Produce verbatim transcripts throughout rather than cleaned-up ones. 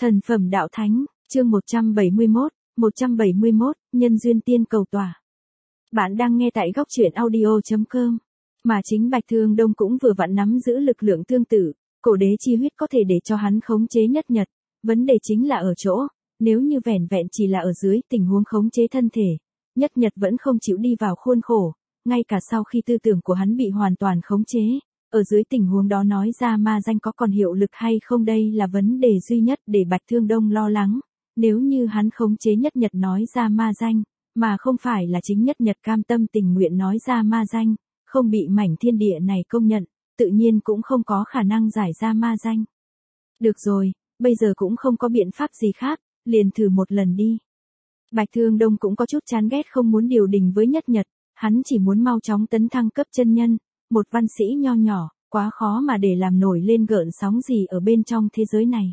Thần phẩm đạo thánh, chương một trăm bảy mươi mốt, một trăm bảy mươi mốt, nhân duyên tiên cầu tỏa. Bạn đang nghe tại góc truyện audio chấm com. Mà chính Bạch Thương Đông cũng vừa vặn nắm giữ lực lượng tương tự, cổ đế chi huyết có thể để cho hắn khống chế nhất nhật. Vấn đề chính là ở chỗ, nếu như vẻn vẹn chỉ là ở dưới tình huống khống chế thân thể, nhất nhật vẫn không chịu đi vào khuôn khổ, ngay cả sau khi tư tưởng của hắn bị hoàn toàn khống chế. Ở dưới tình huống đó nói ra ma danh có còn hiệu lực hay không, đây là vấn đề duy nhất để Bạch Thương Đông lo lắng. Nếu như hắn khống chế nhất nhật nói ra ma danh, mà không phải là chính nhất nhật cam tâm tình nguyện nói ra ma danh, không bị mảnh thiên địa này công nhận, tự nhiên cũng không có khả năng giải ra ma danh. Được rồi, bây giờ cũng không có biện pháp gì khác, liền thử một lần đi. Bạch Thương Đông cũng có chút chán ghét không muốn điều đình với nhất nhật, hắn chỉ muốn mau chóng tấn thăng cấp chân nhân. Một văn sĩ nho nhỏ, quá khó mà để làm nổi lên gợn sóng gì ở bên trong thế giới này.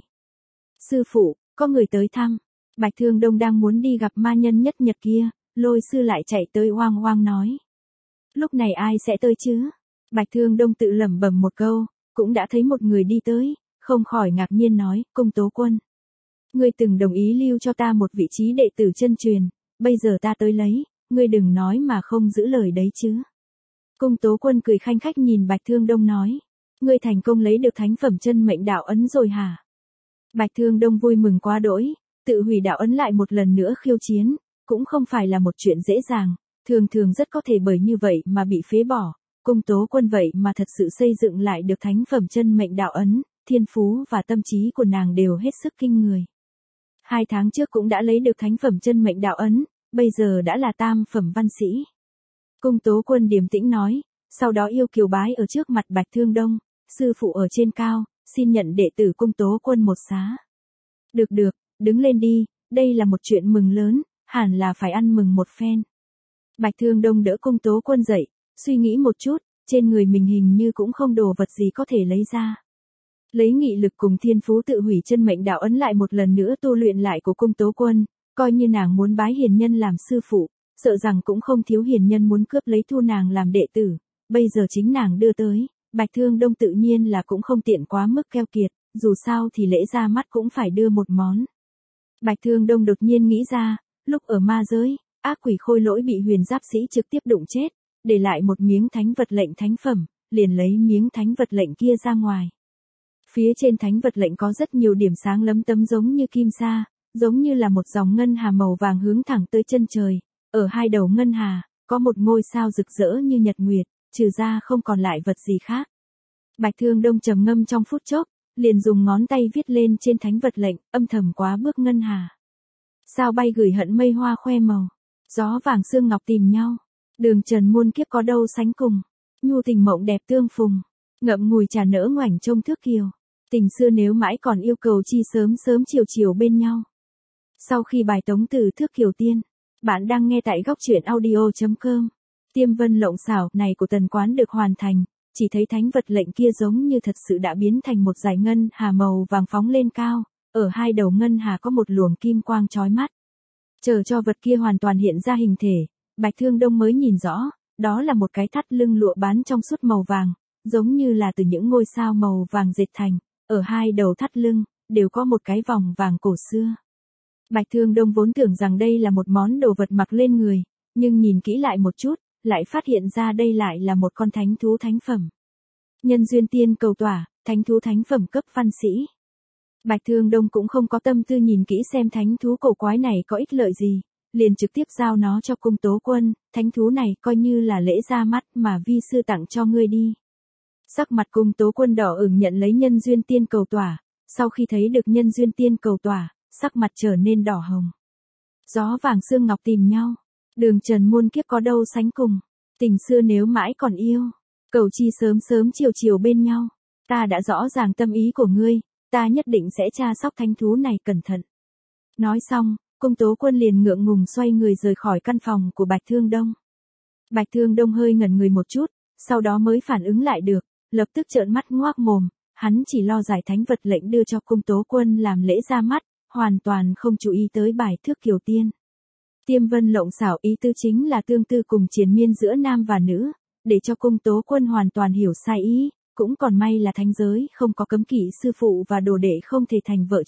Sư phụ, có người tới thăm. Bạch Thương Đông đang muốn đi gặp ma nhân nhất nhật kia, Lôi sư lại chạy tới oang oang nói. Lúc này ai sẽ tới chứ? Bạch Thương Đông tự lẩm bẩm một câu, cũng đã thấy một người đi tới, không khỏi ngạc nhiên nói, Cung Tố Quân. Ngươi từng đồng ý lưu cho ta một vị trí đệ tử chân truyền, bây giờ ta tới lấy, ngươi đừng nói mà không giữ lời đấy chứ. Cung Tố Quân cười khanh khách nhìn Bạch Thương Đông nói, ngươi thành công lấy được thánh phẩm chân mệnh đạo ấn rồi hả? Bạch Thương Đông vui mừng quá đỗi, tự hủy đạo ấn lại một lần nữa khiêu chiến, cũng không phải là một chuyện dễ dàng, thường thường rất có thể bởi như vậy mà bị phế bỏ. Cung Tố Quân vậy mà thật sự xây dựng lại được thánh phẩm chân mệnh đạo ấn, thiên phú và tâm trí của nàng đều hết sức kinh người. Hai tháng trước cũng đã lấy được thánh phẩm chân mệnh đạo ấn, bây giờ đã là tam phẩm văn sĩ. Cung Tố Quân điềm tĩnh nói, sau đó yêu kiều bái ở trước mặt Bạch Thương Đông, sư phụ ở trên cao, xin nhận đệ tử Cung Tố Quân một xá. Được được, đứng lên đi, đây là một chuyện mừng lớn, hẳn là phải ăn mừng một phen. Bạch Thương Đông đỡ Cung Tố Quân dậy, suy nghĩ một chút, trên người mình hình như cũng không đồ vật gì có thể lấy ra. Lấy nghị lực cùng thiên phú tự hủy chân mệnh đạo ấn lại một lần nữa tu luyện lại của Cung Tố Quân, coi như nàng muốn bái hiền nhân làm sư phụ. Sợ rằng cũng không thiếu hiền nhân muốn cướp lấy thu nàng làm đệ tử, bây giờ chính nàng đưa tới, Bạch Thương Đông tự nhiên là cũng không tiện quá mức keo kiệt, dù sao thì lễ ra mắt cũng phải đưa một món. Bạch Thương Đông đột nhiên nghĩ ra, lúc ở ma giới, ác quỷ Khôi Lỗi bị huyền giáp sĩ trực tiếp đụng chết, để lại một miếng thánh vật lệnh thánh phẩm, liền lấy miếng thánh vật lệnh kia ra ngoài. Phía trên thánh vật lệnh có rất nhiều điểm sáng lấm tấm giống như kim sa, giống như là một dòng ngân hà màu vàng hướng thẳng tới chân trời. Ở hai đầu ngân hà, có một ngôi sao rực rỡ như nhật nguyệt, trừ ra không còn lại vật gì khác. Bạch Thương Đông trầm ngâm trong phút chốc, liền dùng ngón tay viết lên trên thánh vật lệnh, âm thầm quá bước ngân hà. Sao bay gửi hận mây hoa khoe màu, gió vàng sương ngọc tìm nhau, đường trần muôn kiếp có đâu sánh cùng, nhu tình mộng đẹp tương phùng, ngậm ngùi trà nỡ ngoảnh trông thước kiều, tình xưa nếu mãi còn yêu cầu chi sớm sớm chiều chiều bên nhau. Sau khi bài tống từ thước kiều tiên, bạn đang nghe tại góc truyện audio chấm com. Tiêm vân lộng xảo này của Tần Quán được hoàn thành, chỉ thấy thánh vật lệnh kia giống như thật sự đã biến thành một dải ngân hà màu vàng phóng lên cao, ở hai đầu ngân hà có một luồng kim quang chói mắt. Chờ cho vật kia hoàn toàn hiện ra hình thể, Bạch Thương Đông mới nhìn rõ, đó là một cái thắt lưng lụa bán trong suốt màu vàng, giống như là từ những ngôi sao màu vàng dệt thành, ở hai đầu thắt lưng, đều có một cái vòng vàng cổ xưa. Bạch Thương Đông vốn tưởng rằng đây là một món đồ vật mặc lên người, nhưng nhìn kỹ lại một chút, lại phát hiện ra đây lại là một con thánh thú thánh phẩm. Nhân duyên tiên cầu tỏa, thánh thú thánh phẩm cấp văn sĩ. Bạch Thương Đông cũng không có tâm tư nhìn kỹ xem thánh thú cổ quái này có ích lợi gì, liền trực tiếp giao nó cho Cung Tố Quân, thánh thú này coi như là lễ ra mắt mà vi sư tặng cho ngươi đi. Sắc mặt Cung Tố Quân đỏ ửng nhận lấy nhân duyên tiên cầu tỏa, sau khi thấy được nhân duyên tiên cầu tỏa, sắc mặt trở nên đỏ hồng. Gió vàng sương ngọc tìm nhau, đường trần muôn kiếp có đâu sánh cùng, tình xưa nếu mãi còn yêu, cầu chi sớm sớm chiều chiều bên nhau, ta đã rõ ràng tâm ý của ngươi, ta nhất định sẽ tra sóc thánh thú này cẩn thận. Nói xong, Cung Tố Quân liền ngượng ngùng xoay người rời khỏi căn phòng của Bạch Thương Đông. Bạch Thương Đông hơi ngẩn người một chút, sau đó mới phản ứng lại được, lập tức trợn mắt ngoác mồm, hắn chỉ lo giải thánh vật lệnh đưa cho Cung Tố Quân làm lễ ra mắt, hoàn toàn không chú ý tới bài thước kiều tiên. Tiêm vân lộng xảo ý tư chính là tương tư cùng triền miên giữa nam và nữ, để cho Cung Tố Quân hoàn toàn hiểu sai ý, cũng còn may là thánh giới không có cấm kỵ sư phụ và đồ đệ không thể thành vợ chồng,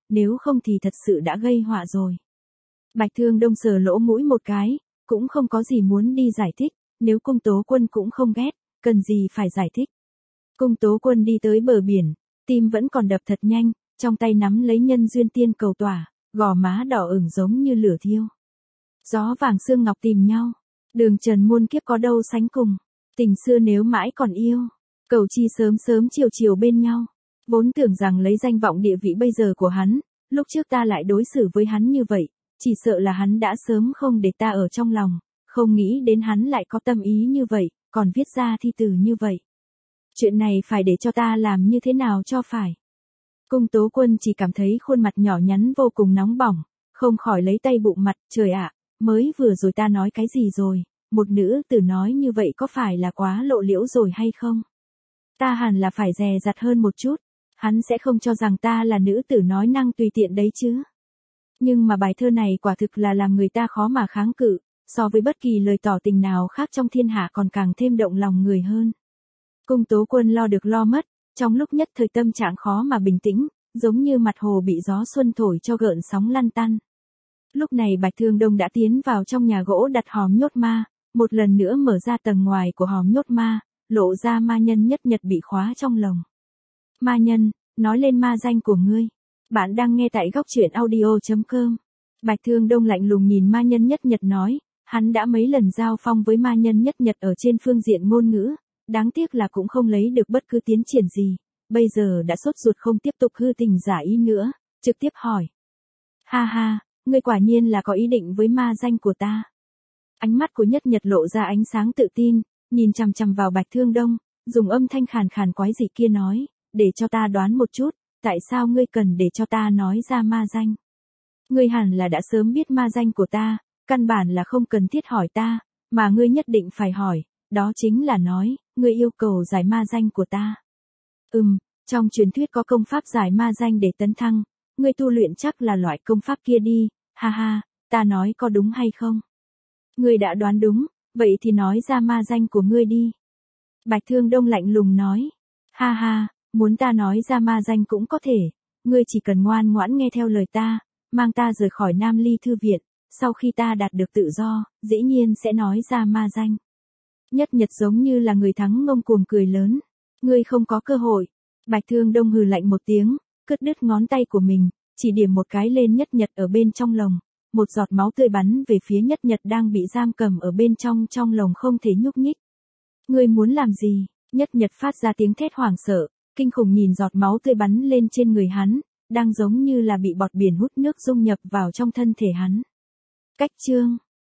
nếu không thì thật sự đã gây họa rồi. Bạch Thương Đông sờ lỗ mũi một cái, cũng không có gì muốn đi giải thích, nếu Cung Tố Quân cũng không ghét, cần gì phải giải thích. Cung Tố Quân đi tới bờ biển, tim vẫn còn đập thật nhanh, trong tay nắm lấy nhân duyên tiên cầu tỏa, gò má đỏ ửng giống như lửa thiêu. Gió vàng sương ngọc tìm nhau, đường trần muôn kiếp có đâu sánh cùng, tình xưa nếu mãi còn yêu, cầu chi sớm sớm chiều chiều bên nhau. Vốn tưởng rằng lấy danh vọng địa vị bây giờ của hắn, lúc trước ta lại đối xử với hắn như vậy, chỉ sợ là hắn đã sớm không để ta ở trong lòng, không nghĩ đến hắn lại có tâm ý như vậy, còn viết ra thi từ như vậy. Chuyện này phải để cho ta làm như thế nào cho phải. Cung Tố Quân chỉ cảm thấy khuôn mặt nhỏ nhắn vô cùng nóng bỏng, không khỏi lấy tay bụng mặt, trời ạ, mới vừa rồi ta nói cái gì rồi, một nữ tử nói như vậy có phải là quá lộ liễu rồi hay không? Ta hẳn là phải dè dặt hơn một chút, hắn sẽ không cho rằng ta là nữ tử nói năng tùy tiện đấy chứ. Nhưng mà bài thơ này quả thực là làm người ta khó mà kháng cự, so với bất kỳ lời tỏ tình nào khác trong thiên hạ còn càng thêm động lòng người hơn. Cung Tố Quân lo được lo mất, trong lúc nhất thời tâm trạng khó mà bình tĩnh, giống như mặt hồ bị gió xuân thổi cho gợn sóng lăn tăn. Lúc này Bạch Thương Đông đã tiến vào trong nhà gỗ đặt hòm nhốt ma, một lần nữa mở ra tầng ngoài của hòm nhốt ma, lộ ra ma nhân Nhất Nhật bị khóa trong lồng. Ma nhân, nói lên ma danh của ngươi. Bạn đang nghe tại góc truyện audio chấm com. Bạch Thương Đông lạnh lùng nhìn ma nhân Nhất Nhật nói, hắn đã mấy lần giao phong với ma nhân Nhất Nhật ở trên phương diện ngôn ngữ, đáng tiếc là cũng không lấy được bất cứ tiến triển gì, bây giờ đã sốt ruột không tiếp tục hư tình giả ý nữa, trực tiếp hỏi. Ha ha, ngươi quả nhiên là có ý định với ma danh của ta. Ánh mắt của Nhất Nhật lộ ra ánh sáng tự tin, nhìn chằm chằm vào Bạch Thương Đông, dùng âm thanh khàn khàn quái dị kia nói, để cho ta đoán một chút, tại sao ngươi cần để cho ta nói ra ma danh? Ngươi hẳn là đã sớm biết ma danh của ta, căn bản là không cần thiết hỏi ta, mà ngươi nhất định phải hỏi, đó chính là nói, ngươi yêu cầu giải ma danh của ta. Ừm, trong truyền thuyết có công pháp giải ma danh để tấn thăng, ngươi tu luyện chắc là loại công pháp kia đi, ha ha, ta nói có đúng hay không? Ngươi đã đoán đúng, vậy thì nói ra ma danh của ngươi đi. Bạch Thương Đông lạnh lùng nói, ha ha, muốn ta nói ra ma danh cũng có thể, ngươi chỉ cần ngoan ngoãn nghe theo lời ta, mang ta rời khỏi Nam Ly Thư Viện, sau khi ta đạt được tự do, dĩ nhiên sẽ nói ra ma danh. Nhất Nhật giống như là người thắng ngông cuồng cười lớn, ngươi không có cơ hội. Bạch Thương Đông hừ lạnh một tiếng, cất đứt ngón tay của mình, chỉ điểm một cái lên Nhất Nhật ở bên trong lồng, một giọt máu tươi bắn về phía Nhất Nhật đang bị giam cầm ở bên trong trong lồng không thể nhúc nhích. Ngươi muốn làm gì? Nhất Nhật phát ra tiếng thét hoảng sợ, kinh khủng nhìn giọt máu tươi bắn lên trên người hắn, đang giống như là bị bọt biển hút nước dung nhập vào trong thân thể hắn. Cách chương